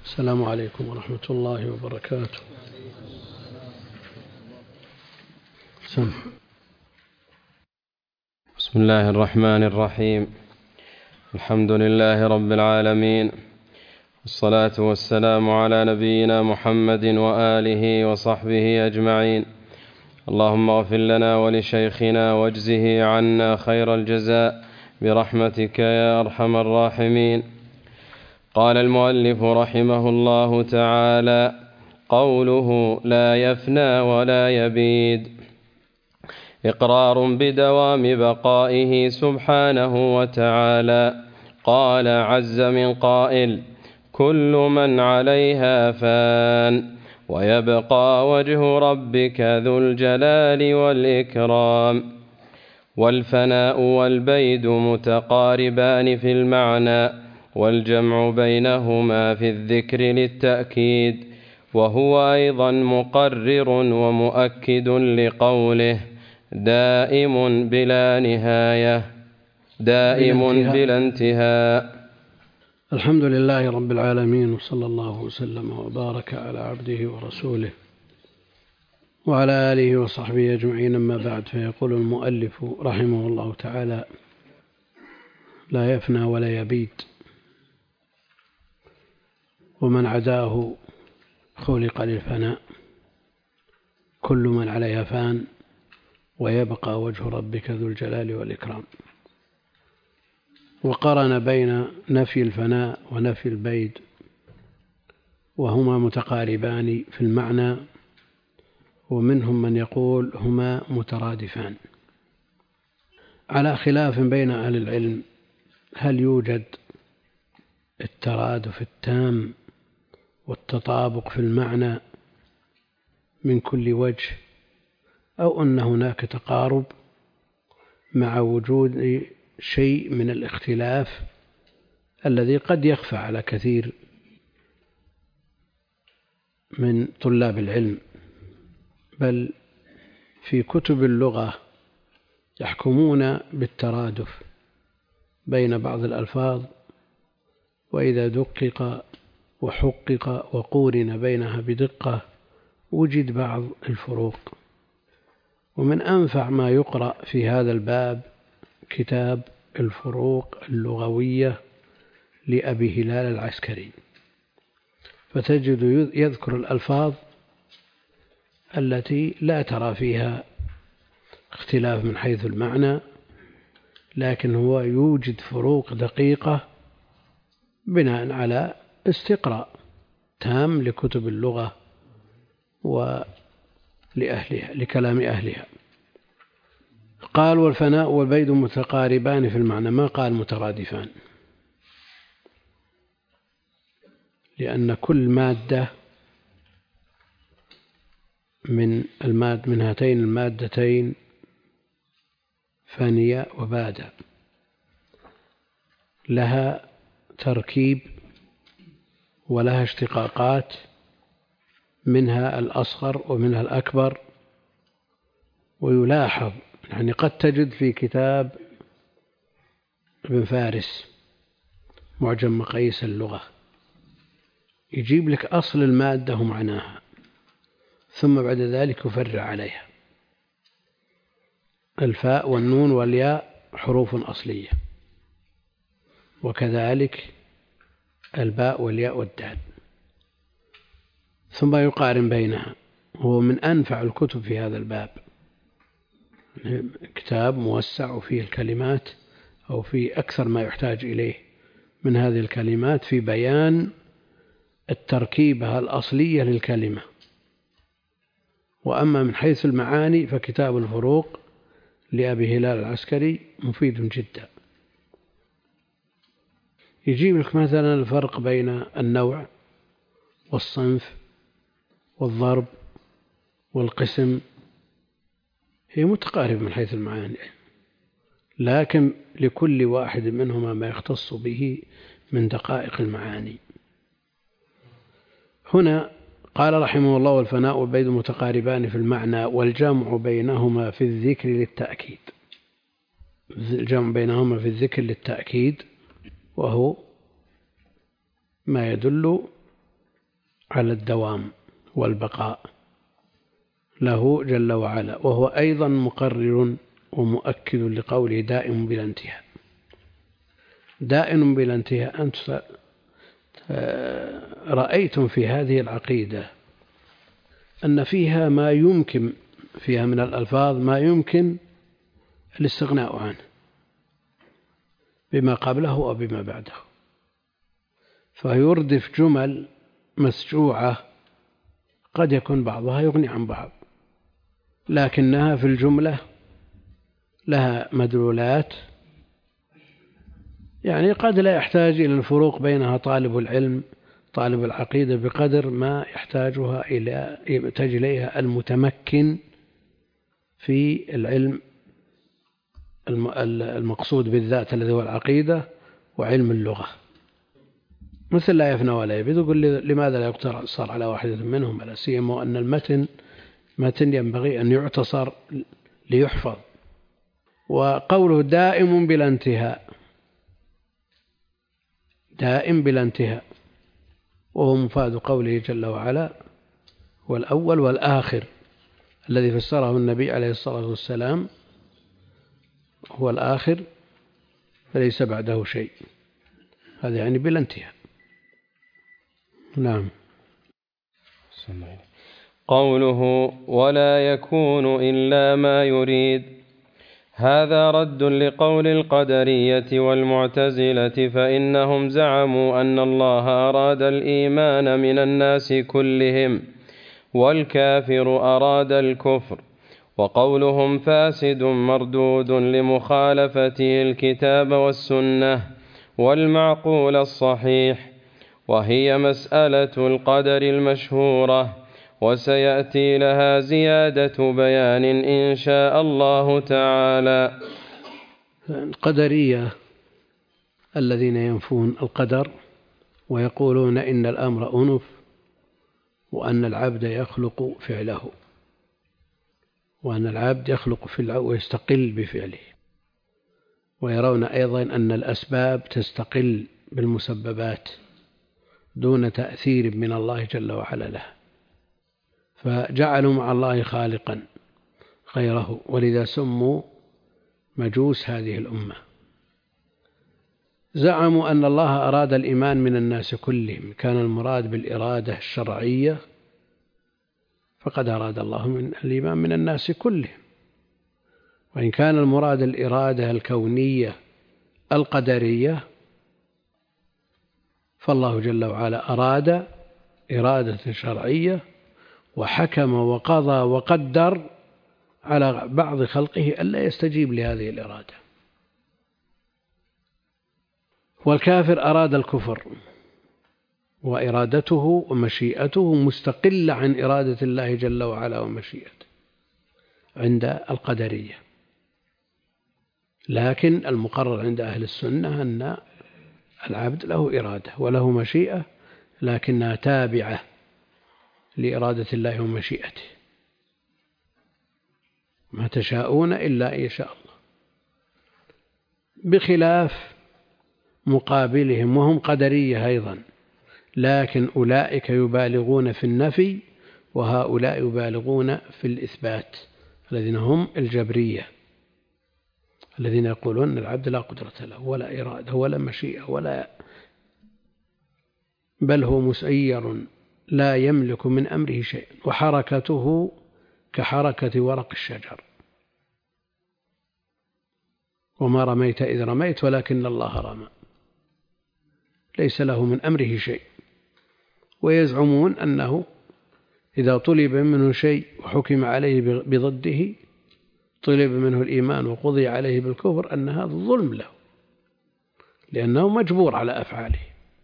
السلام عليكم ورحمة الله وبركاته. بسم الله الرحمن الرحيم. الحمد لله رب العالمين، والصلاة والسلام على نبينا محمد وآله وصحبه أجمعين. اللهم اغفر لنا ولشيخنا واجزه عنا خير الجزاء برحمتك يا أرحم الراحمين. قال المؤلف رحمه الله تعالى: قوله لا يفنى ولا يبيد إقرار بدوام بقائه سبحانه وتعالى. قال عز من قائل: كل من عليها فان ويبقى وجه ربك ذو الجلال والإكرام. والفناء والبيد متقاربان في المعنى، والجمع بينهما في الذكر للتأكيد، وهو أيضا مقرر ومؤكد لقوله دائم بلا نهاية، دائم بلا انتهاء. الحمد لله رب العالمين، وصلى الله وسلم وبارك على عبده ورسوله وعلى آله وصحبه أجمعين، أما بعد. فيقول المؤلف رحمه الله تعالى: لا يفنى ولا يبيد، ومن عداه خلق للفناء، كل من عليها فان ويبقى وجه ربك ذو الجلال والإكرام. وقرن بين نفي الفناء ونفي البيد، وهما متقاربان في المعنى، ومنهم من يقول هما مترادفان، على خلاف بين أهل العلم هل يوجد الترادف التام والتطابق في المعنى من كل وجه، أو أن هناك تقارب مع وجود شيء من الاختلاف الذي قد يخفى على كثير من طلاب العلم. بل في كتب اللغة يحكمون بالترادف بين بعض الألفاظ، وإذا دقق وحقق وقورن بينها بدقة وجد بعض الفروق. ومن أنفع ما يقرأ في هذا الباب كتاب الفروق اللغوية لأبي هلال العسكري، فتجد يذكر الألفاظ التي لا ترى فيها اختلاف من حيث المعنى، لكن هو يوجد فروق دقيقة بناء على استقراء تام لكتب اللغة ولأهلها لكلام أهلها. قال: والفناء والبيد متقاربان في المعنى، ما قال مترادفان، لأن كل مادة من هاتين المادتين فانية وبادة لها تركيب ولها اشتقاقات، منها الأصغر ومنها الأكبر. ويلاحظ يعني قد تجد في كتاب ابن فارس معجم مقاييس اللغة يجيب لك أصل المادة ومعناها، ثم بعد ذلك يفرع عليها. الفاء والنون والياء حروف أصلية، وكذلك الباء والياء والدال، ثم يقارن بينها. هو من أنفع الكتب في هذا الباب، كتاب موسع وفيه الكلمات أو في أكثر ما يحتاج إليه من هذه الكلمات في بيان التركيبة الأصلية للكلمة. وأما من حيث المعاني فكتاب الفروق لأبي هلال العسكري مفيد جدا. يجيب لك مثلا الفرق بين النوع والصنف والضرب والقسم، هي متقاربة من حيث المعاني، لكن لكل واحد منهما ما يختص به من دقائق المعاني. هنا قال رحمه الله: والفناء والبيد متقاربان في المعنى، والجمع بينهما في الذكر للتأكيد. الجمع بينهما في الذكر للتأكيد، وهو ما يدل على الدوام والبقاء له جل وعلا، وهو أيضا مقرر ومؤكد لقوله دائم بلا انتهاء. دائم بلا انتهاء. أنت رأيتم في هذه العقيدة أن فيها ما يمكن، فيها من الألفاظ ما يمكن الاستغناء عنه بما قبله أو بما بعده، فيردف جمل مسجوعة قد يكون بعضها يغني عن بعض، لكنها في الجملة لها مدلولات، يعني قد لا يحتاج إلى الفروق بينها طالب العلم طالب العقيدة بقدر ما يحتاج إليها المتمكن في العلم المقصود بالذات الذي هو العقيدة وعلم اللغة. مثل لا يفنى ولا يبيد، يقول لماذا لا يقتصر على واحدة منهم، لا سيما وأن المتن ينبغي أن يعتصر ليحفظ. وقوله دائم بلا انتهاء، دائم بلا انتهاء، وهو مفاد قوله جل وعلا والأول والآخر الذي فسره النبي عليه الصلاة والسلام هو الآخر فليس بعده شيء، هذا يعني بلا انتهاء. نعم. قوله ولا يكون إلا ما يريد، هذا رد لقول القدرية والمعتزلة، فإنهم زعموا أن الله أراد الإيمان من الناس كلهم والكافر أراد الكفر، وقولهم فاسد مردود لمخالفته الكتاب والسنة والمعقول الصحيح، وهي مسألة القدر المشهورة، وسيأتي لها زيادة بيان إن شاء الله تعالى. القدرية الذين ينفون القدر ويقولون إن الأمر أنف، وأن العبد يخلق فعله، وأن العبد يخلق فعله ويستقل بفعله، ويرون أيضا أن الأسباب تستقل بالمسببات دون تأثير من الله جل وعلا له، فجعلوا مع الله خالقا غيره، ولذا سموا مجوس هذه الأمة. زعموا أن الله أراد الإيمان من الناس كلهم، كان المراد بالإرادة الشرعية، فقد أراد الله من الإيمان من الناس كلهم. وإن كان المراد الإرادة الكونية القدرية، فالله جل وعلا أراد إرادة شرعية وحكم وقضى وقدر على بعض خلقه ألا يستجيب لهذه الإرادة. والكافر أراد الكفر، وإرادته ومشيئته مستقلة عن إرادة الله جل وعلا ومشيئته عند القدرية. لكن المقرر عند أهل السنة أن العبد له إرادة وله مشيئة، لكنها تابعة لإرادة الله ومشيئته، ما تشاءون إلا إن يشاء الله، بخلاف مقابلهم وهم قدرية أيضا، لكن أولئك يبالغون في النفي وهؤلاء يبالغون في الإثبات، الذين هم الجبرية، الذين يقولون أن العبد لا قدرة له ولا إرادة ولا مشيئة بل هو مسير لا يملك من أمره شيء، وحركته كحركة ورق الشجر، وما رميت إذ رميت ولكن الله رمى، ليس له من أمره شيء. ويزعمون أنه إذا طلب منه شيء وحكم عليه بضده، طلب منه الإيمان وقضي عليه بالكفر، أن هذا ظلم له لأنه مجبور على أفعاله.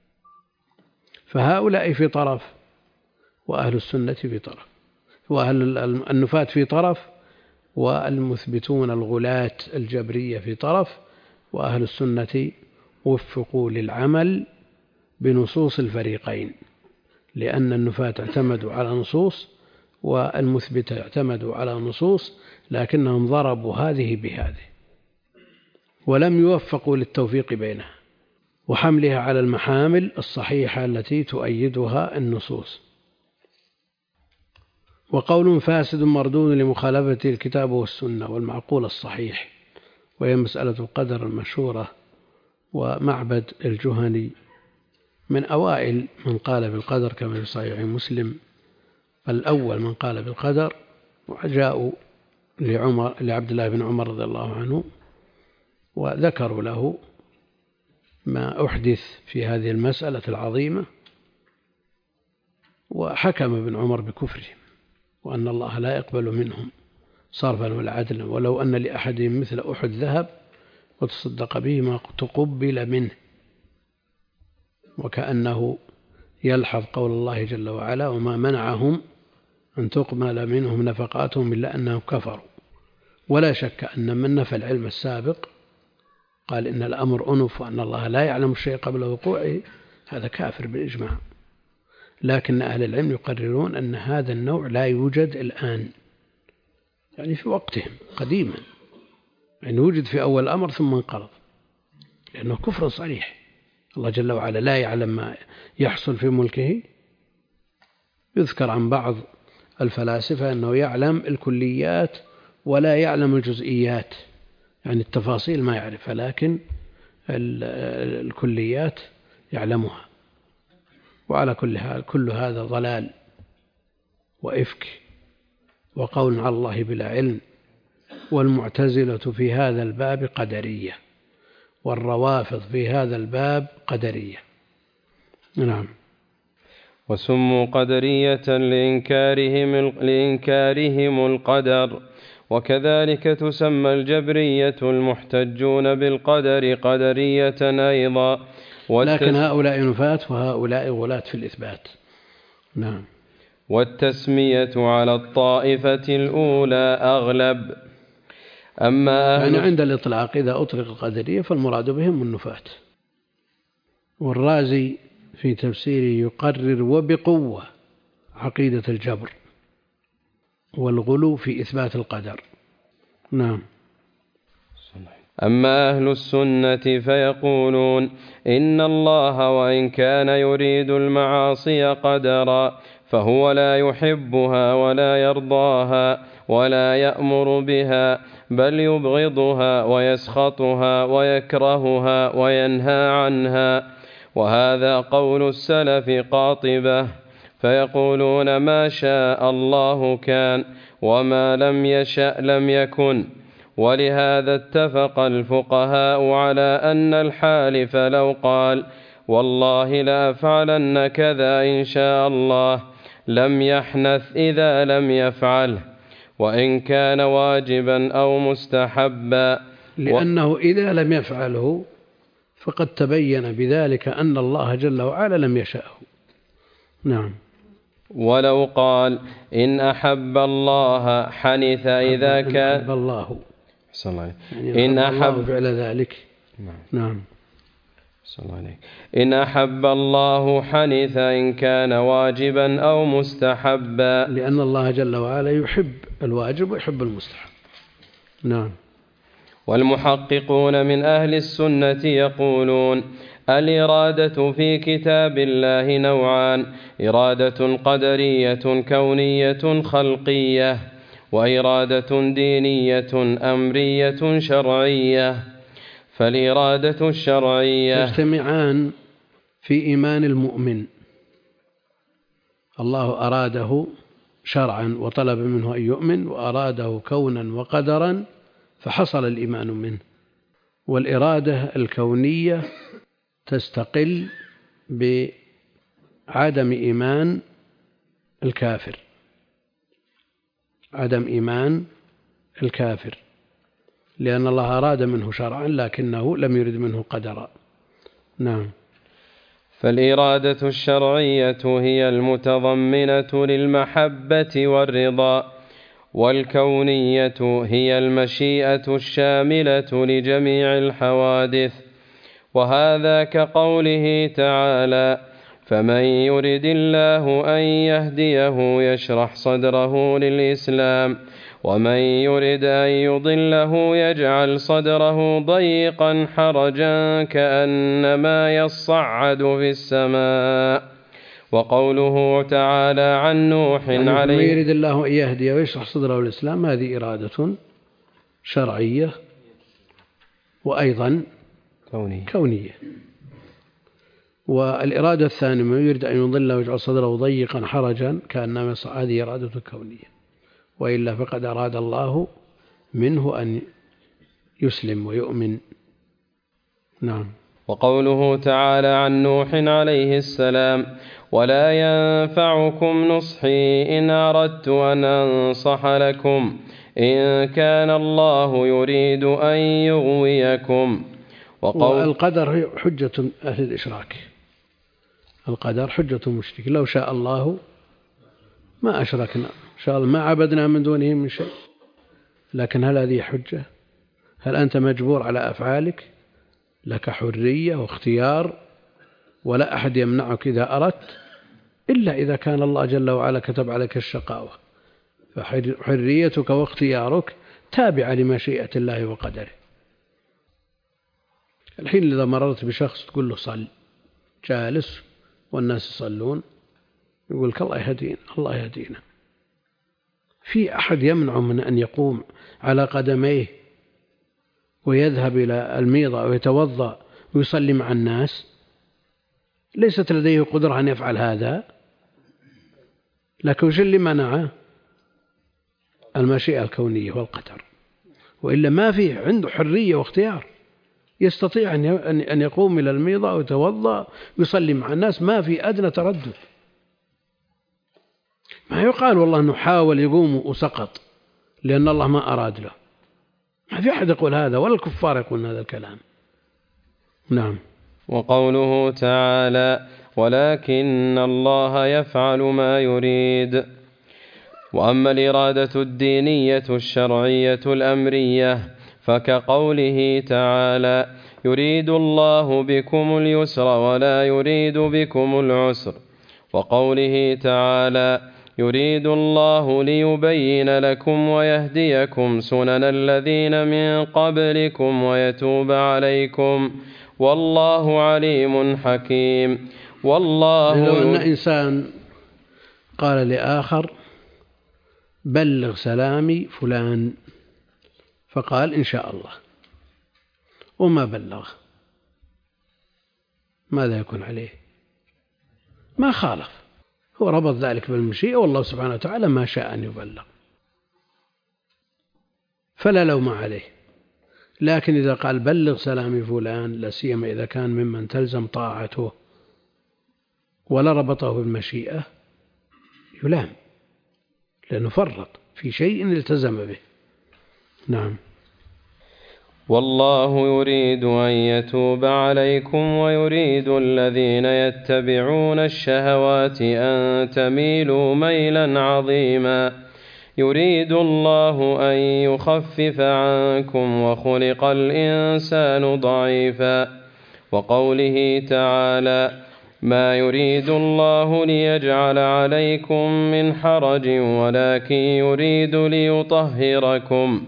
فهؤلاء في طرف وأهل السنة في طرف، وأهل النفاة في طرف، والمثبتون الغلاة الجبرية في طرف، وأهل السنة وفقوا للعمل بنصوص الفريقين، لأن النفاة اعتمدوا على نصوص والمثبتة اعتمدوا على نصوص، لكنهم ضربوا هذه بهذه ولم يوفقوا للتوفيق بينها وحملها على المحامل الصحيحة التي تؤيدها النصوص. وقول فاسد مردود لمخالفة الكتاب والسنة والمعقول الصحيح، وهي مسألة القدر المشهورة. ومعبد الجهني من أوائل من قال بالقدر كما في صحيح مسلم، الأول من قال بالقدر، وجاءوا لعبد الله بن عمر رضي الله عنه وذكروا له ما أحدث في هذه المسألة العظيمة، وحكم ابن عمر بكفرهم وأن الله لا يقبل منهم صرفا ولا عدلا، ولو أن لأحدهم مثل أحد ذهب وتصدق به ما تقبل منه، وكأنه يلحظ قول الله جل وعلا: وما منعهم أن تقبل منهم نفقاتهم إلا أنهم كفروا. ولا شك أن من نفى العلم السابق قال إن الأمر أنف وأن الله لا يعلم الشيء قبل وقوعه، هذا كافر بالإجماع. لكن أهل العلم يقررون أن هذا النوع لا يوجد الآن، يعني في وقتهم قديما، يعني وجد في أول الأمر ثم انقرض، لأنه كفر صريح. الله جل وعلا لا يعلم ما يحصل في ملكه. يذكر عن بعض الفلاسفة أنه يعلم الكليات ولا يعلم الجزئيات، يعني التفاصيل ما يعرفها، لكن الكليات يعلمها. وعلى كل حال كل هذا ضلال وإفك وقول على الله بلا علم. والمعتزلة في هذا الباب قدرية، والروافض في هذا الباب قدرية. نعم. وسموا قدرية لإنكارهم القدر، وكذلك تسمى الجبرية المحتجون بالقدر قدرية أيضا. لكن هؤلاء نفاة وهؤلاء غلاة في الإثبات. نعم. والتسمية على الطائفة الأولى أغلب. أما يعني عند الإطلاق إذا أطلق القدرية فالمراد بهم النفاة. والرازي في تفسيره يقرر وبقوة عقيدة الجبر والغلو في إثبات القدر. نعم. أما أهل السنة فيقولون إن الله وإن كان يريد المعاصي قدرا فهو لا يحبها ولا يرضاها ولا يأمر بها، بل يبغضها ويسخطها ويكرهها وينهى عنها. وهذا قول السلف قاطبة، فيقولون ما شاء الله كان وما لم يشأ لم يكن. ولهذا اتفق الفقهاء على أن الحالف لو قال والله لأفعلن كذا إن شاء الله لم يحنث إذا لم يفعله، وإن كان واجبا أو مستحبا، لأنه إذا لم يفعله فقد تبين بذلك أن الله جل وعلا لم يشأه. نعم. ولو قال إن أحب الله حنث إذا كان أحب الله يعني إن أحب فعل ذلك. نعم. إن أحب الله حنث إن كان واجبا أو مستحبا، لأن الله جل وعلا يحب الواجب ويحب المستحب. نعم. والمحققون من أهل السنة يقولون الإرادة في كتاب الله نوعان: إرادة قدرية كونية خلقية، وإرادة دينية أمرية شرعية. فالإرادة الشرعية يجتمعان في إيمان المؤمن، الله أراده شرعا وطلب منه أن يؤمن، وأراده كونا وقدرا فحصل الإيمان منه. والإرادة الكونية تستقل بعدم إيمان الكافر، عدم إيمان الكافر، لأن الله أراد منه شرعا لكنه لم يرد منه قدرا. نعم. فالإرادة الشرعية هي المتضمنة للمحبة والرضا، والكونية هي المشيئة الشاملة لجميع الحوادث. وهذا كقوله تعالى: فمن يرد الله أن يهديه يشرح صدره للإسلام، ومن يرد أن يضله يجعل صدره ضيقا حرجا كأنما يصعد في السماء. وقوله تعالى عن نوح عليه من يريد الله أن يهدي ويشرح صدره الإسلام، هذه إرادة شرعية وأيضا كونية. والإرادة الثانية من يريد أن يضل ويجعل صدره ضيقا حرجا كأنما هذه إرادة كونية، وإلا فقد أراد الله منه أن يسلم ويؤمن. نعم. وقوله تعالى عن نوح عليه السلام ولا ينفعكم نصحي إن أردت أن أنصح لكم إن كان الله يريد أن يغويكم. والقدر حجة أهل الإشراك، القدر حجة المشرك، لو شاء الله ما أشركنا، شاء الله ما عبدنا من دونه من شيء. لكن هل هذه حجة؟ هل أنت مجبور على أفعالك؟ لك حرية واختيار، ولا أحد يمنعك إذا أردت، إلا إذا كان الله جل وعلا كتب عليك الشقاوة، فحريتك واختيارك تابعة لمشيئة الله وقدره. الحين إذا مررت بشخص تقول له صل، جالس والناس يصلون، يقول لك الله يهدينا الله يهدينا. في أحد يمنع من أن يقوم على قدميه ويذهب إلى الميضة ويتوضأ ويصلي مع الناس؟ ليست لديه قدرة أن يفعل هذا، لكن وش اللي منعه؟ المشيئة الكونية والقدر، وإلا ما فيه عنده حرية واختيار، يستطيع أن يقوم إلى الميضة ويتوضأ ويصلي مع الناس، ما في أدنى تردد. ما يقال والله أنه حاول يقوم وسقط لأن الله ما أراد له، ما في أحد يقول هذا، ولا الكفار يقولون هذا الكلام. نعم. وقوله تعالى ولكن الله يفعل ما يريد. وأما الإرادة الدينية الشرعية الأمرية فكقوله تعالى يريد الله بكم اليسر ولا يريد بكم العسر، وقوله تعالى يريد الله ليبين لكم ويهديكم سنن الذين من قبلكم ويتوب عليكم والله عليم حكيم. والله لو أن إنسان قال لآخر بلغ سلامي فلان، فقال إن شاء الله وما بلغ، ماذا يكون عليه؟ ما خالف، هو ربط ذلك بالمشيئة، والله سبحانه وتعالى ما شاء أن يبلغ، فلا لوم عليه. لكن إذا قال بلغ سلامي فلان، لا سيما إذا كان ممن تلزم طاعته ولا ربطه بالمشيئة، يلام، لأنه فرط في شيء التزم به. نعم. والله يريد أن يتوب عليكم ويريد الذين يتبعون الشهوات أن تميلوا ميلا عظيما. يريد الله أن يخفف عنكم وخلق الإنسان ضعيفا. وقوله تعالى ما يريد الله ليجعل عليكم من حرج ولكن يريد ليطهركم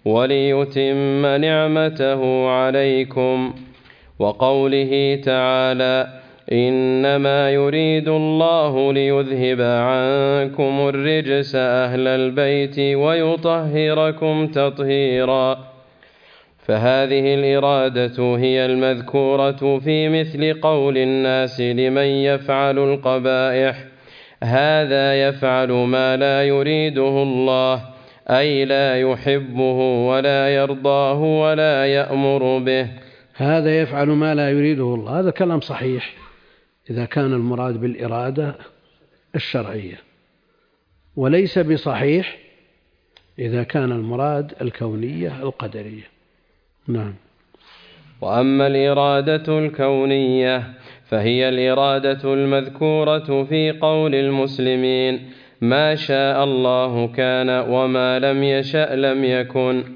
وليتم نعمته عليكم. وقوله تعالى إنما يريد الله ليذهب عنكم الرجس أهل البيت ويطهركم تطهيرا. فهذه الإرادة هي المذكورة في مثل قول الناس لمن يفعل القبائح هذا يفعل ما لا يريده الله، أي لا يحبه ولا يرضاه ولا يأمر به. هذا يفعل ما لا يريده الله، هذا كلام صحيح إذا كان المراد بالإرادة الشرعية، وليس بصحيح إذا كان المراد الكونية القدرية. نعم. وأما الإرادة الكونية فهي الإرادة المذكورة في قول المسلمين ما شاء الله كان وما لم يشأ لم يكن.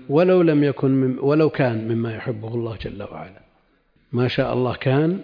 ولو كان مما يحبه الله جل وعلا، ما شاء الله كان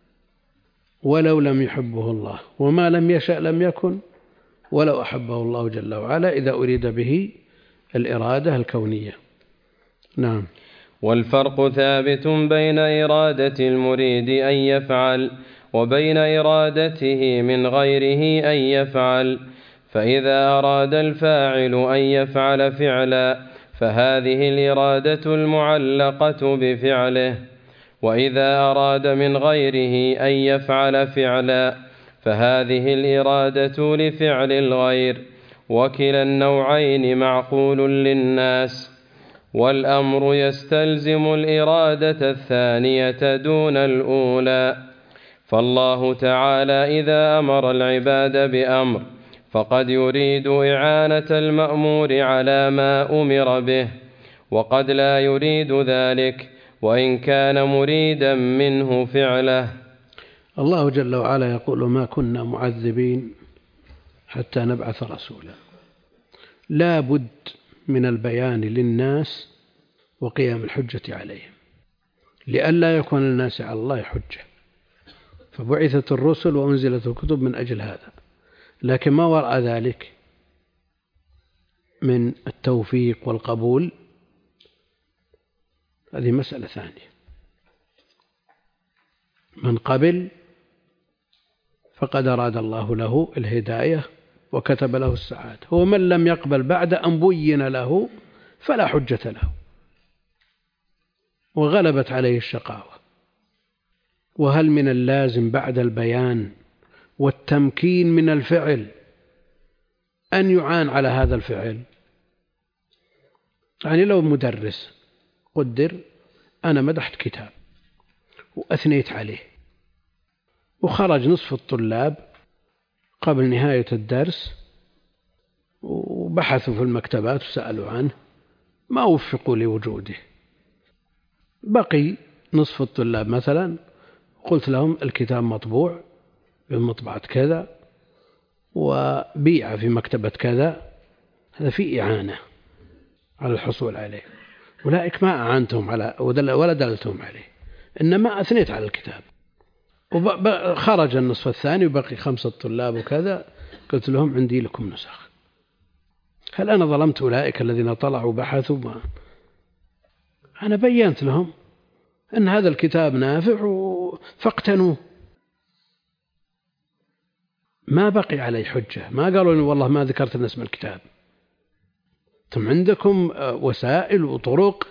ولو لم يحبه الله، وما لم يشأ لم يكن ولو أحبه الله جل وعلا، إذا أريد به الإرادة الكونية. نعم. والفرق ثابت بين إرادة المريد أن يفعل وبين إرادته من غيره أن يفعل، فإذا أراد الفاعل أن يفعل فعلا فهذه الإرادة المعلقة بفعله، وإذا أراد من غيره أن يفعل فعلا فهذه الإرادة لفعل الغير، وكلا النوعين معقول للناس، والأمر يستلزم الإرادة الثانية دون الأولى. فالله تعالى إذا أمر العباد بأمر فقد يريد إعانة المأمور على ما أمر به، وقد لا يريد ذلك وإن كان مريدا منه فعله. الله جل وعلا يقول: ما كنا معذبين حتى نبعث رسولا. لا بد من البيان للناس وقيام الحجة عليهم، لئلا يكون الناس على الله حجة، فبعثت الرسل وأنزلت الكتب من أجل هذا. لكن ما وراء ذلك من التوفيق والقبول هذه مسألة ثانية. من قبل فقد أراد الله له الهداية وكتب له السعادة، ومن لم يقبل بعد أن بين له فلا حجة له وغلبت عليه الشقاوة. وهل من اللازم بعد البيان والتمكين من الفعل أن يعان على هذا الفعل؟ يعني لو مدرس قدر أنا مدحت كتاب وأثنيت عليه وخرج نصف الطلاب قبل نهاية الدرس وبحثوا في المكتبات وسألوا عنه ما وفقوا لوجوده، بقي نصف الطلاب مثلا قلت لهم الكتاب مطبوع بمطبعة كذا وبيع في مكتبة كذا، هذا فيه إعانة على الحصول عليه. أولئك ما أعانتهم على ولا دلتهم عليه، إنما أثنيت على الكتاب. وخرج النصف الثاني وبقي 5 طلاب وكذا، قلت لهم عندي لكم نسخ. هل أنا ظلمت أولئك الذين طلعوا وبحثوا؟ أنا بينت لهم أن هذا الكتاب نافع فاقتنوه، ما بقي علي حجة. ما قالوا لي والله ما ذكرت لنا اسم الكتاب. ثم عندكم وسائل وطرق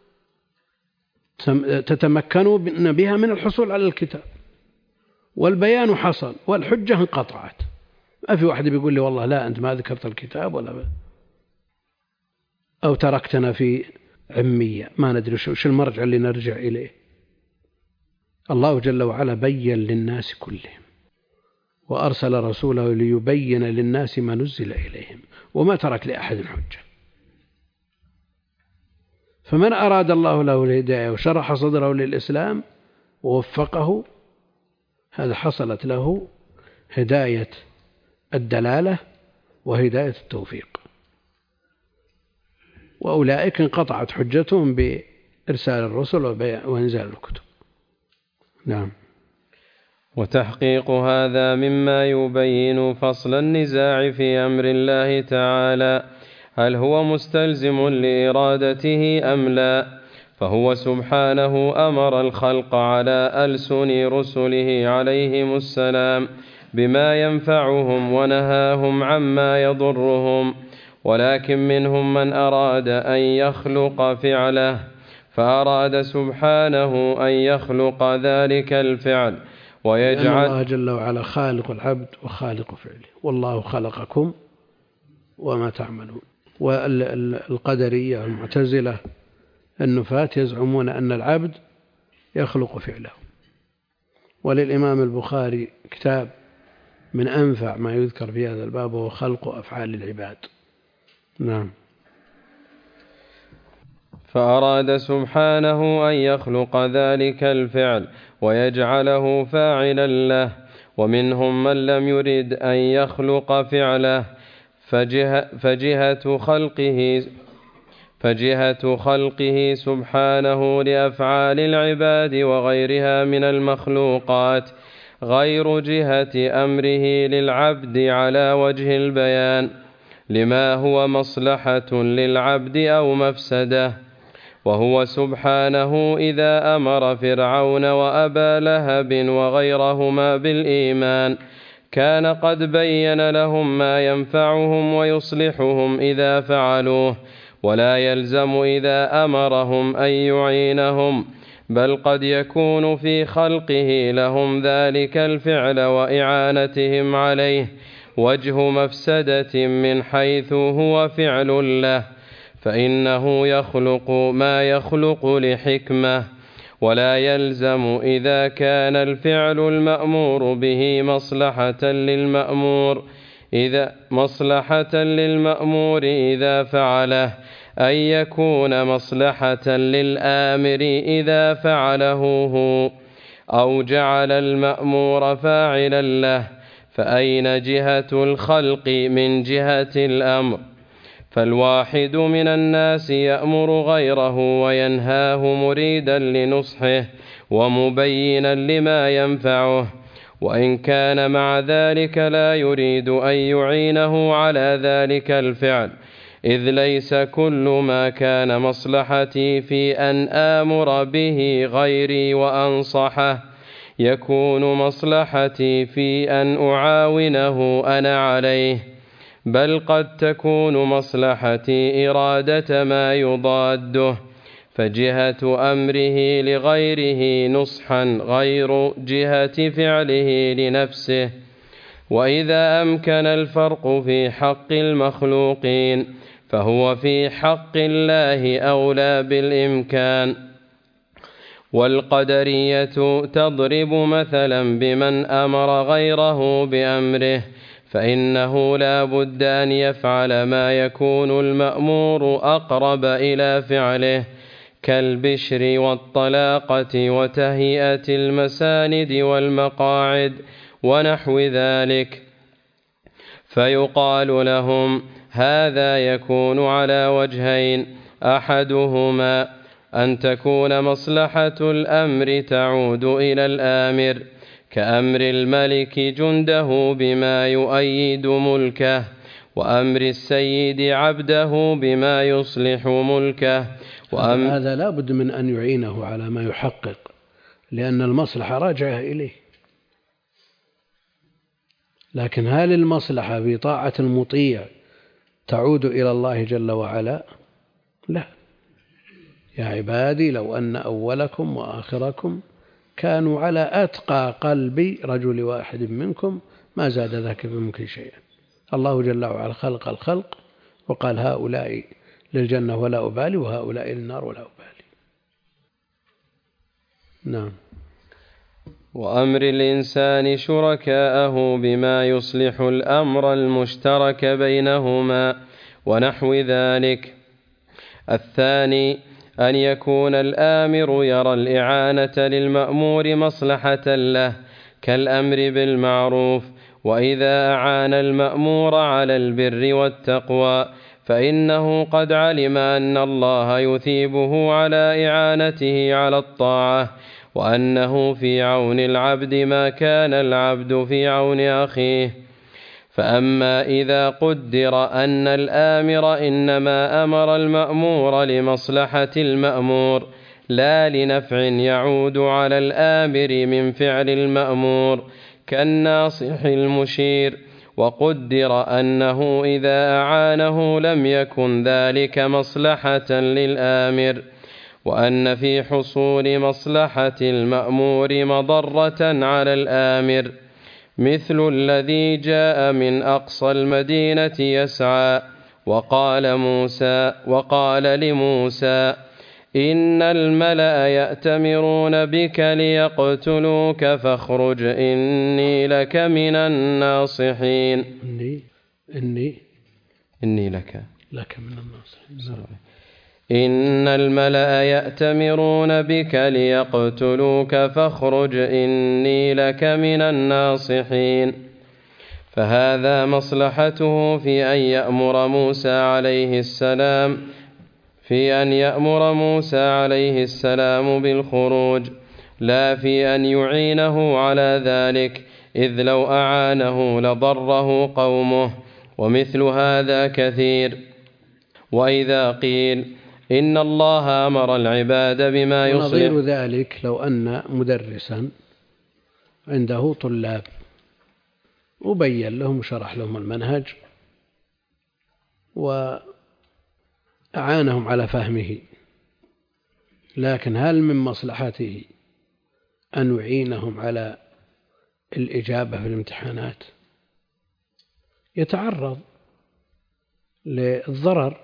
تتمكنوا بها من الحصول على الكتاب، والبيان حصل والحجة انقطعت. ما في واحد بيقول لي والله لا أنت ما ذكرت الكتاب ولا أو تركتنا في عمية ما ندري شو المرجع اللي نرجع إليه. الله جل وعلا بين للناس كلهم وأرسل رسوله ليبين للناس ما نزل إليهم وما ترك لأحد حجة. فمن أراد الله له الهداية وشرح صدره للإسلام ووفقه، هذا حصلت له هداية الدلالة وهداية التوفيق، وأولئك انقطعت حجتهم بإرسال الرسل وإنزال الكتب. نعم. وتحقيق هذا مما يبين فصل النزاع في أمر الله تعالى هل هو مستلزم لإرادته أم لا، فهو سبحانه أمر الخلق على ألسن رسله عليهم السلام بما ينفعهم ونهاهم عما يضرهم، ولكن منهم من أراد أن يخلق فعله، فأراد سبحانه أن يخلق ذلك الفعل ويجعل. الله جل وعلا خالق العبد وخالق فعله، والله خلقكم وما تعملون. والقدرية المعتزلة النفاة يزعمون أن العبد يخلق فعله. وللإمام البخاري كتاب من أنفع ما يذكر في هذا الباب وهو خلق أفعال العباد. نعم. فأراد سبحانه أن يخلق ذلك الفعل ويجعله فاعلا له، ومنهم من لم يرد أن يخلق فعله، فجهة خلقه سبحانه لأفعال العباد وغيرها من المخلوقات غير جهة أمره للعبد على وجه البيان لما هو مصلحة للعبد أو مفسدة، وهو سبحانه إذا أمر فرعون وأبا لهب وغيرهما بالإيمان كان قد بين لهم ما ينفعهم ويصلحهم إذا فعلوه، ولا يلزم إذا أمرهم أن يعينهم، بل قد يكون في خلقه لهم ذلك الفعل وإعانتهم عليه وجه مفسدة من حيث هو فعل له، فإنه يخلق ما يخلق لحكمة، ولا يلزم إذا كان الفعل المأمور به مصلحة للمأمور إذا فعله أن يكون مصلحة للآمر إذا فعله هو، أو جعل المأمور فاعلا له، فأين جهة الخلق من جهة الأمر؟ فالواحد من الناس يأمر غيره وينهاه مريدا لنصحه ومبينا لما ينفعه، وإن كان مع ذلك لا يريد أن يعينه على ذلك الفعل، إذ ليس كل ما كان مصلحتي في أن آمر به غيري وأنصحه يكون مصلحتي في أن أعاونه أنا عليه، بل قد تكون مصلحتي إرادة ما يضاده، فجهة أمره لغيره نصحا غير جهة فعله لنفسه. وإذا أمكن الفرق في حق المخلوقين فهو في حق الله أولى بالإمكان. والقدرية تضرب مثلا بمن أمر غيره بأمره، فإنه لا بد أن يفعل ما يكون المأمور أقرب إلى فعله، كالبشر والطلاقة وتهيئة المساند والمقاعد ونحو ذلك، فيقال لهم هذا يكون على وجهين: أحدهما أن تكون مصلحة الأمر تعود إلى الآمر، كأمر الملك جنده بما يؤيد ملكه، وأمر السيد عبده بما يصلح ملكه. هذا لا بد من أن يعينه على ما يحقق، لأن المصلحة راجعة إليه. لكن هل المصلحة في طاعة المطيع تعود إلى الله جل وعلا؟ لا. يا عبادي لو أن أولكم وآخركم كانوا على أتقى قلب رجل واحد منكم ما زاد ذاك بملك شيئا. الله جل وعلا خلق الخلق وقال هؤلاء للجنة ولا أبالي، وهؤلاء للنار ولا أبالي. نعم. وأمر الإنسان شركاءه بما يصلح الأمر المشترك بينهما ونحو ذلك. الثاني أن يكون الآمر يرى الإعانة للمأمور مصلحة له، كالأمر بالمعروف، وإذا أعان المأمور على البر والتقوى فإنه قد علم أن الله يثيبه على إعانته على الطاعة، وأنه في عون العبد ما كان العبد في عون أخيه. فأما إذا قدر أن الآمر إنما أمر المأمور لمصلحة المأمور لا لنفع يعود على الآمر من فعل المأمور، كالناصح المشير، وقدر أنه إذا أعانه لم يكن ذلك مصلحة للآمر، وأن في حصول مصلحة المأمور مضرة على الآمر، مثل الذي جاء من أقصى المدينة يسعى وقال لموسى إن الملأ يأتمرون بك ليقتلوك فاخرج إني لك من الناصحين. إني لك من الناصحين. إن الملأ يأتمرون بك ليقتلوك فاخرج إني لك من الناصحين. فهذا مصلحته في أن يأمر موسى عليه السلام بالخروج، لا في أن يعينه على ذلك، إذ لو أعانه لضره قومه، ومثل هذا كثير. وإذا قيل إن الله أمر العباد بما يصلح. ونظير ذلك لو أن مدرسا عنده طلاب وبين لهم وشرح لهم المنهج وأعانهم على فهمه، لكن هل من مصلحته أن يعينهم على الإجابة في الامتحانات؟ يتعرض للضرر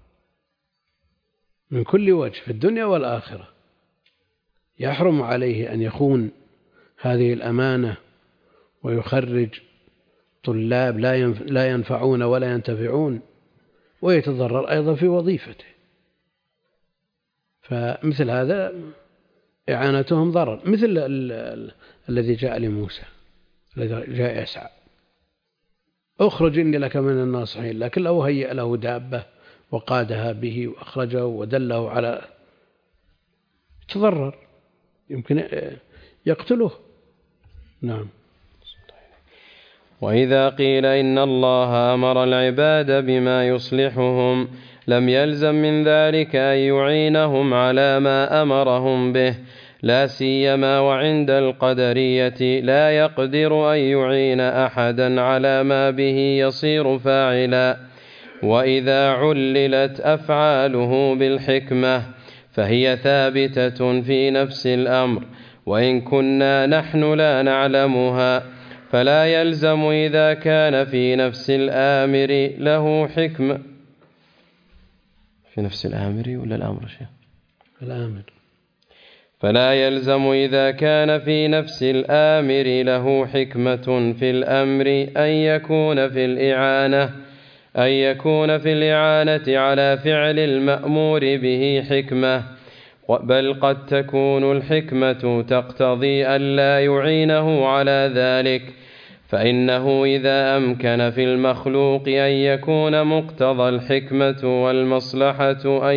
من كل وجه في الدنيا والآخرة. يحرم عليه أن يخون هذه الأمانة ويخرج طلاب لا ينفعون ولا ينتفعون، ويتضرر أيضا في وظيفته. فمثل هذا إعانتهم ضرر، مثل الذي جاء لموسى، الذي جاء يسعى: اخرج إني لك من الناصحين، لكن لو هيأ له دابة وقادها به وأخرجه ودله على تضرر، يمكن يقتله. نعم. وإذا قيل إن الله أمر العباد بما يصلحهم لم يلزم من ذلك أن يعينهم على ما أمرهم به، لا سيما وعند القدرية لا يقدر أن يعين أحدا على ما به يصير فاعلا. وإذا عللت أفعاله بالحكمة فهي ثابتة في نفس الأمر، وإن كنا نحن لا نعلمها، فلا يلزم إذا كان في نفس الآمر له حكمة. في نفس الآمر ولا الأمر شيء؟ الآمر. فلا يلزم إذا كان في نفس الآمر له حكمة في الأمر أن يكون في الإعانة على فعل المأمور به حكمة، بل قد تكون الحكمة تقتضي ألا يعينه على ذلك، فإنه إذا أمكن في المخلوق أن يكون مقتضى الحكمة والمصلحة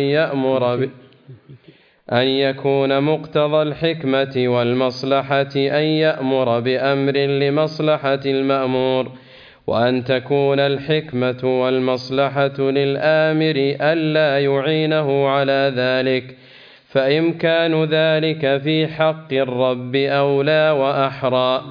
أن يأمر بأمر لمصلحة المأمور، وأن تكون الحكمة والمصلحة للآمر ألا يعينه على ذلك، فإمكان ذلك في حق الرب أولى وأحرى.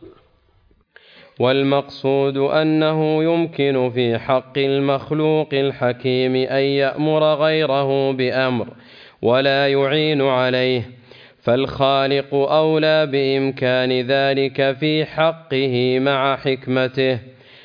والمقصود أنه يمكن في حق المخلوق الحكيم أن يأمر غيره بأمر ولا يعين عليه، فالخالق أولى بإمكان ذلك في حقه مع حكمته،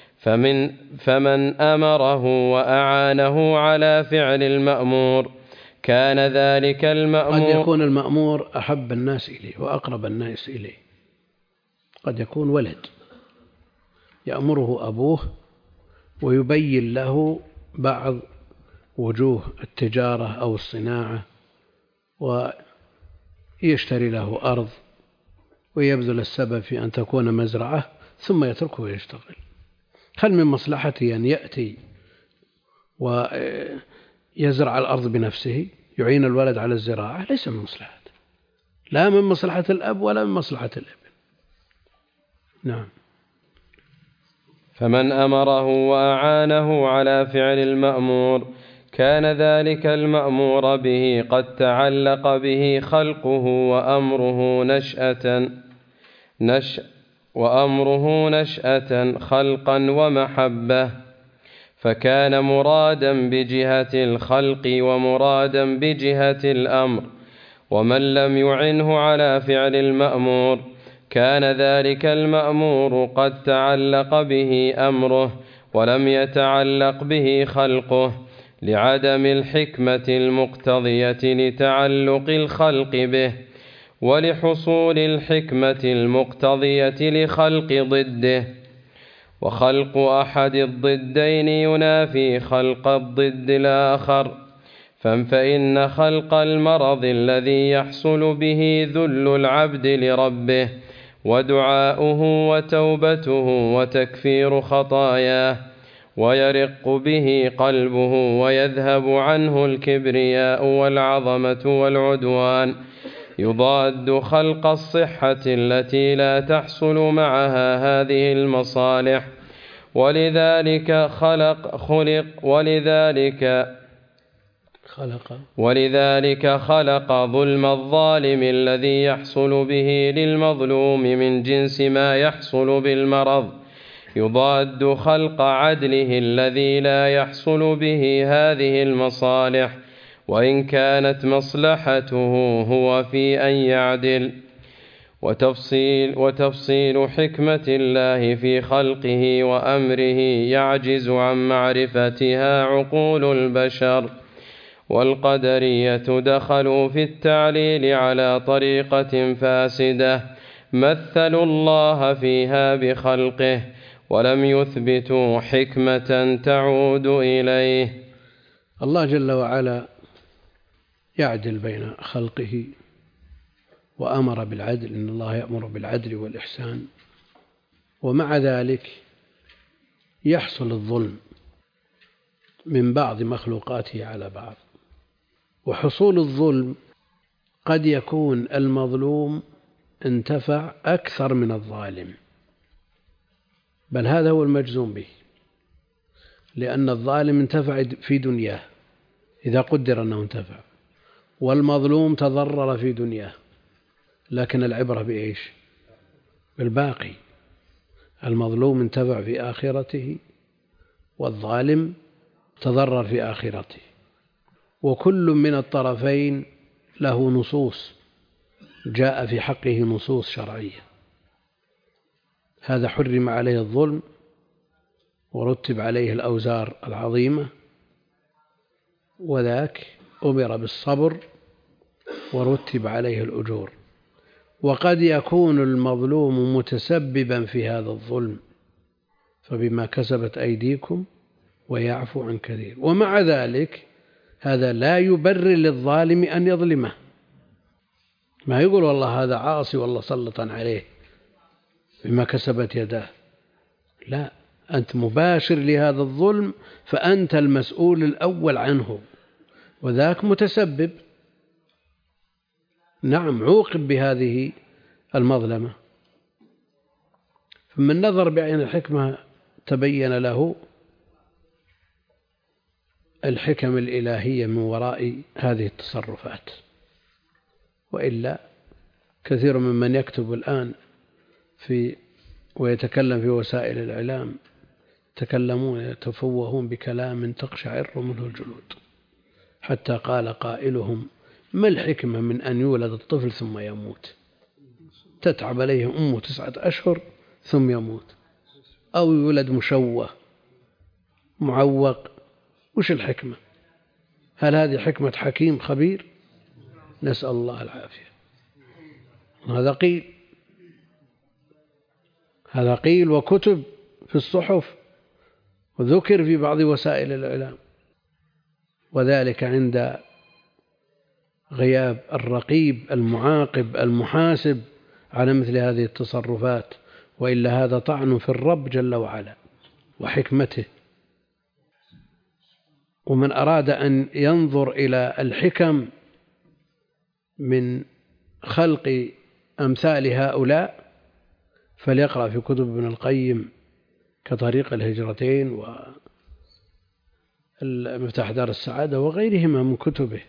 فمن أمره وأعانه على فعل المأمور كان ذلك المأمور. قد يكون المأمور أحب الناس إليه وأقرب الناس إليه، قد يكون ولد يأمره أبوه ويبين له بعض وجوه التجارة أو الصناعة، ويشتري له أرض ويبذل السبب في أن تكون مزرعة ثم يتركه ويشتغل. هل من مصلحته أن يأتي ويزرع الأرض بنفسه يعين الولد على الزراعة؟ ليس من مصلحته، لا من مصلحة الأب ولا من مصلحة الابن. نعم. فمن أمره وأعانه على فعل المأمور كان ذلك المأمور به قد تعلق به خلقه وأمره نشأة خلقا ومحبة، فكان مرادا بجهة الخلق ومرادا بجهة الأمر. ومن لم يعنه على فعل المأمور كان ذلك المأمور قد تعلق به أمره ولم يتعلق به خلقه، لعدم الحكمة المقتضية لتعلق الخلق به، ولحصول الحكمة المقتضية لخلق ضده. وخلق أحد الضدين ينافي خلق الضد الآخر، فإن خلق المرض الذي يحصل به ذل العبد لربه ودعاؤه وتوبته وتكفير خطاياه، ويرق به قلبه ويذهب عنه الكبرياء والعظمة والعدوان، يضاد خلق الصحة التي لا تحصل معها هذه المصالح. ولذلك ولذلك خلق ظلم الظالم الذي يحصل به للمظلوم من جنس ما يحصل بالمرض، يضاد خلق عدله الذي لا يحصل به هذه المصالح، وإن كانت مصلحته هو في أن يعدل. وتفصيل حكمة الله في خلقه وأمره يعجز عن معرفتها عقول البشر، والقدرية دخلوا في التعليل على طريقة فاسدة مثلوا الله فيها بخلقه، ولم يثبتوا حكمة تعود إليه. الله جل وعلا يعدل بين خلقه وأمر بالعدل، إن الله يأمر بالعدل والإحسان، ومع ذلك يحصل الظلم من بعض مخلوقاته على بعض. وحصول الظلم قد يكون المظلوم انتفع أكثر من الظالم، بل هذا هو المجزوم به، لأن الظالم انتفع في دنياه إذا قدر أنه انتفع، والمظلوم تضرر في دنياه، لكن العبرة بإيش؟ بالباقي. المظلوم انتفع في آخرته والظالم تضرر في آخرته، وكل من الطرفين له نصوص جاء في حقه نصوص شرعية. هذا حرم عليه الظلم ورتب عليه الأوزار العظيمة، وذاك أمر بالصبر ورتب عليه الأجور. وقد يكون المظلوم متسببا في هذا الظلم، فبما كسبت أيديكم ويعفو عن كثير، ومع ذلك هذا لا يبرر للظالم أن يظلمه. ما يقول والله هذا عاصي والله سلطا عليه بما كسبت يداه، لا، أنت مباشر لهذا الظلم، فأنت المسؤول الأول عنه، وذاك متسبب. نعم، عوقب بهذه المظلمة. فمن نظر بعين الحكمة تبين له الحكم الإلهية من وراء هذه التصرفات، وإلا كثير ممن يكتب الآن ويتكلم في وسائل الإعلام يتكلمون يتفوهون بكلام تقشعر منه الجلود، حتى قال قائلهم: ما الحكمة من أن يولد الطفل ثم يموت؟ تتعب عليه أمه 9 أشهر ثم يموت، أو يولد مشوه معوق. وش الحكمة؟ هل هذه حكمة حكيم خبير؟ نسأل الله العافية. هذا قيل وكتب في الصحف وذكر في بعض وسائل الإعلام، وذلك عند غياب الرقيب المعاقب المحاسب على مثل هذه التصرفات، وإلا هذا طعن في الرب جل وعلا وحكمته. ومن أراد أن ينظر إلى الحكم من خلق أمثال هؤلاء فليقرأ في كتب ابن القيم كطريق الهجرتين ومفتاح دار السعادة وغيرهما من كتبه.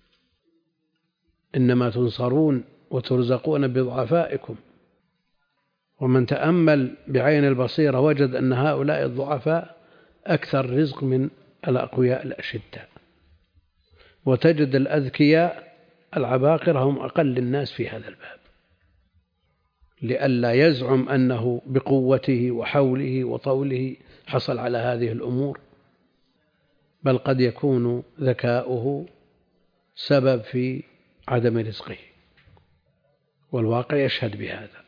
إنما تنصرون وترزقون بضعفائكم. ومن تأمل بعين البصيرة وجد أن هؤلاء الضعفاء أكثر رزق من الأقوياء الأشداء، وتجد الأذكياء العباقرة هم أقل الناس في هذا الباب، لئلا يزعم أنه بقوته وحوله وطوله حصل على هذه الأمور، بل قد يكون ذكاؤه سبب في عدم رزقه، والواقع يشهد بهذا.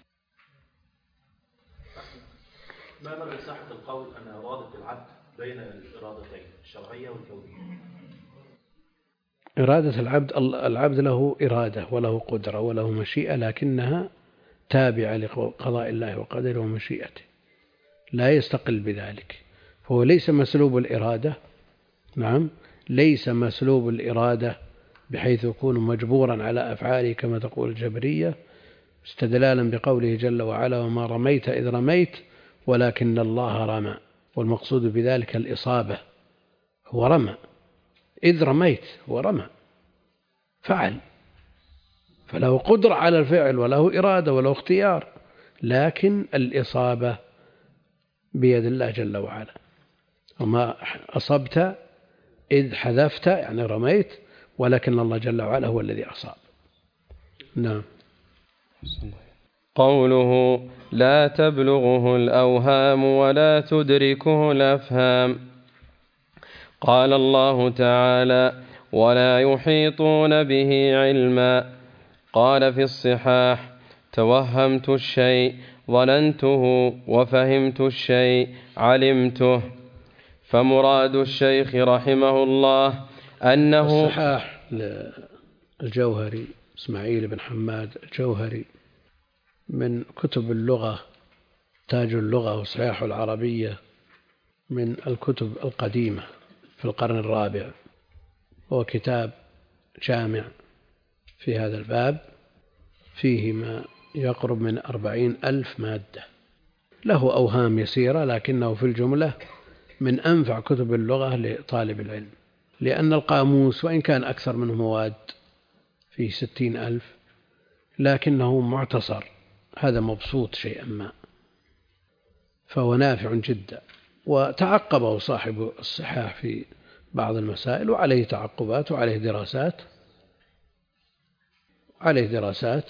ما مدى صحة القول أن إرادة العبد بين الإرادتين الشرعية والكونية؟ إرادة العبد له إرادة وله قدرة وله مشيئة، لكنها تابعة لقضاء الله وقدره ومشيئته، لا يستقل بذلك، فهو ليس مسلوب الإرادة. نعم، ليس مسلوب الإرادة بحيث يكون مجبورا على أفعاله كما تقول الجبرية، استدلالا بقوله جل وعلا: وما رميت إذ رميت ولكن الله رمى. والمقصود بذلك الإصابة، هو رمى إذ رميت ورمى فعل، فله قدرة على الفعل وله إرادة وله اختيار، لكن الإصابة بيد الله جل وعلا. وما أصبت إذ حذفت يعني رميت، ولكن الله جل وعلا هو الذي أصاب. نعم. قوله لا تبلغه الأوهام ولا تدركه الأفهام. قال الله تعالى ولا يحيطون به علما. قال في الصحاح توهمت الشيء ظننته وفهمت الشيء علمته. فمراد الشيخ رحمه الله أنه الصحاح الجوهري إسماعيل بن حماد الجوهري من كتب اللغة، تاج اللغة وصحاح العربية، من الكتب القديمة في القرن الرابع، هو كتاب جامع في هذا الباب، فيه ما يقرب من 40,000 مادة، له أوهام يسيرة، لكنه في الجملة من أنفع كتب اللغة لطالب العلم، لأن القاموس وإن كان أكثر منه مواد فيه 60,000 لكنه معتصر، هذا مبسوط شيئا ما، فهو نافع جدا. وتعقبه صاحب الصحاح في بعض المسائل، وعليه تعقبات وعليه دراسات،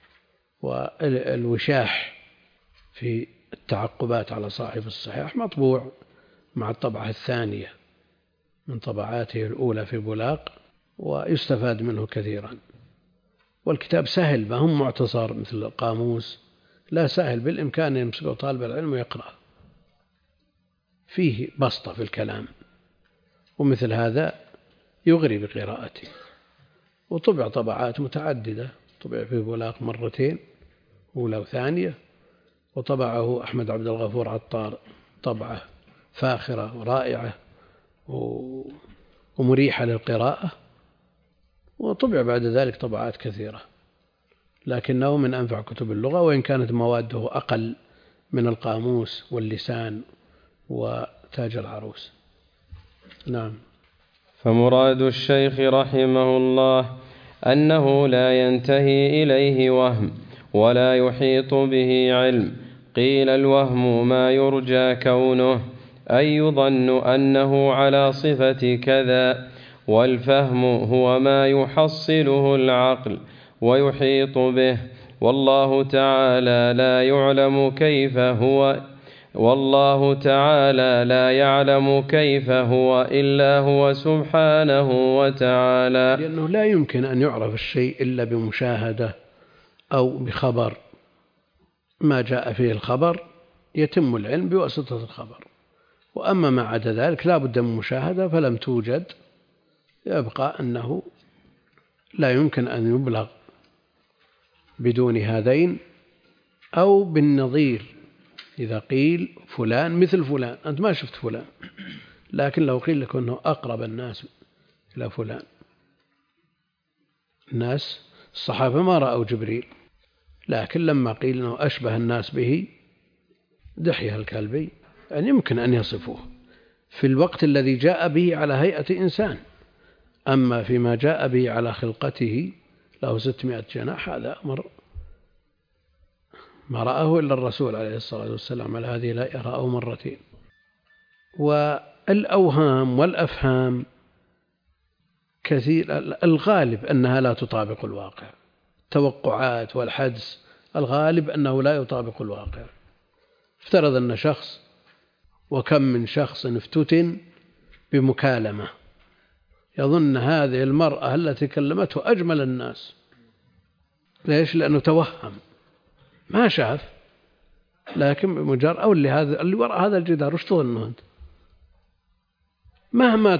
والوشاح في التعقبات على صاحب الصحاح مطبوع مع الطبعة الثانية من طبعاته الأولى في بولاق، ويستفاد منه كثيرا. والكتاب سهل، ما هو معتصر مثل القاموس، لا، سهل بالإمكان يمسكه طالب العلم ويقرأ، فيه بسطة في الكلام، ومثل هذا يغري بقراءته. وطبع طبعات متعددة، طبع في بولاق مرتين، أولى وثانية، وطبعه أحمد عبد الغفور عطار طبعة فاخرة ورائعة ومريحة للقراءة، وطبع بعد ذلك طبعات كثيرة، لكنه من أنفع كتب اللغة، وإن كانت مواده أقل من القاموس واللسان وتاج العروس. نعم. فمراد الشيخ رحمه الله أنه لا ينتهي إليه وهم ولا يحيط به علم. قيل الوهم ما يرجى كونه، أي يظن أنه على صفة كذا، والفهم هو ما يحصله العقل ويحيط به، والله تعالى لا يعلم كيف هو إلا هو سبحانه وتعالى. لأنه لا يمكن أن يعرف الشيء إلا بمشاهدة أو بخبر، ما جاء فيه الخبر يتم العلم بواسطة الخبر، وأما ما عدا ذلك لا بد من مشاهدة فلم توجد، يبقى أنه لا يمكن أن يبلغ بدون هذين أو بالنظير. إذا قيل فلان مثل فلان، أنت ما شفت فلان، لكن لو قيل لك أنه أقرب الناس إلى فلان، الناس الصحابة ما رأوا جبريل، لكن لما قيل أنه أشبه الناس به دحية الكلبي، يعني يمكن أن يصفوه في الوقت الذي جاء به على هيئة إنسان. أما فيما جاء به على خلقته له 600 جناح، هذا أمر ما رآه إلا الرسول عليه الصلاة والسلام، على هذه لا رآه مرتين. والأوهام والأفهام كثير، الغالب أنها لا تطابق الواقع، التوقعات والحدس الغالب أنه لا يطابق الواقع. افترض أن شخص، وكم من شخص افتتن بمكالمة يظن هذه المرأة التي كلمته أجمل الناس. ليش؟ لأنه توهم، ما شاف، لكن بمجرد أو اللي وراء هذا الجدار وش تظنه أنت؟ مهما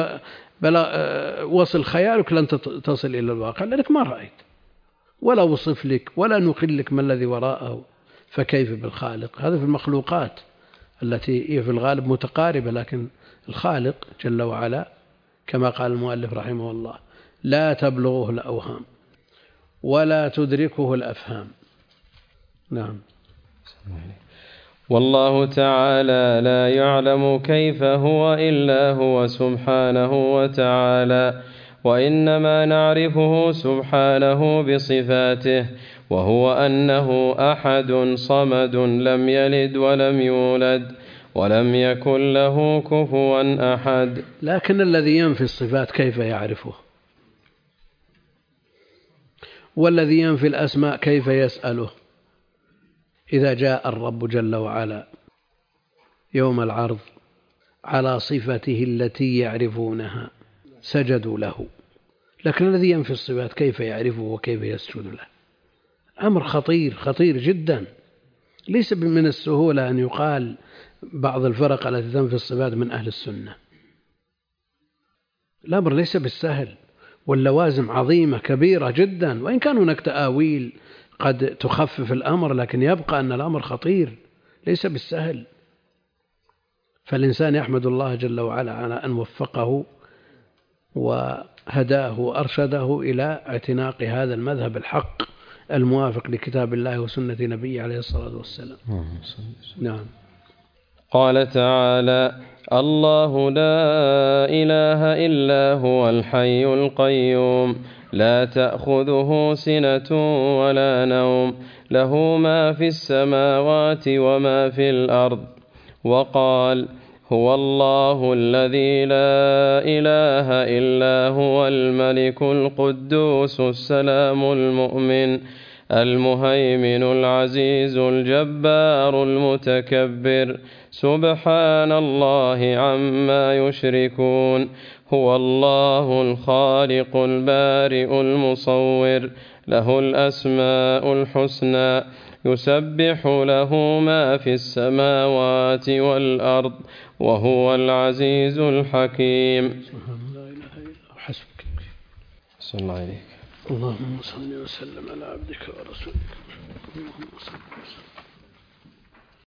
وصل خيالك لن تصل إلى الواقع، لأنك ما رأيت ولا وصف لك ولا نقل لك ما الذي وراءه، فكيف بالخالق؟ هذا في المخلوقات التي هي في الغالب متقاربة، لكن الخالق جل وعلا كما قال المؤلف رحمه الله لا تبلغه الأوهام ولا تدركه الأفهام. نعم. والله تعالى لا يعلم كيف هو إلا هو سبحانه وتعالى، وإنما نعرفه سبحانه بصفاته، وهو أنه أحد صمد لم يلد ولم يولد ولم يكن له كفوا أحد. لكن الذي ينفي الصفات كيف يعرفه؟ والذي ينفي الأسماء كيف يسأله؟ إذا جاء الرب جل وعلا يوم العرض على صفته التي يعرفونها سجدوا له، لكن الذي ينفي الصفات كيف يعرفه وكيف يسجد له؟ أمر خطير خطير جدا. ليس من السهولة أن يقال بعض الفرق التي تنفي الصفات من أهل السنة. الأمر ليس بالسهل، واللوازم عظيمة كبيرة جدا، وإن كان هناك تآويل قد تخفف الأمر، لكن يبقى أن الأمر خطير ليس بالسهل. فالإنسان يحمد الله جل وعلا على أن وفقه وهداه وأرشده إلى اعتناق هذا المذهب الحق الموافق لكتاب الله وسنة نبيه عليه الصلاة والسلام. نعم. قال تعالى: الله لا إله إلا هو الحي القيوم لا تأخذه سنة ولا نوم له ما في السماوات وما في الأرض. وقال: هو الله الذي لا إله إلا هو الملك القدوس السلام المؤمن المهيمن العزيز الجبار المتكبر سبحان الله عما يشركون. هو الله الخالق البارئ المصور له الأسماء الحسنى يسبح له ما في السماوات والأرض وهو العزيز الحكيم. حسبك. صلى الله عليك. اللهم صل وسلم على عبدك ورسولك. اللهم صل وسلم.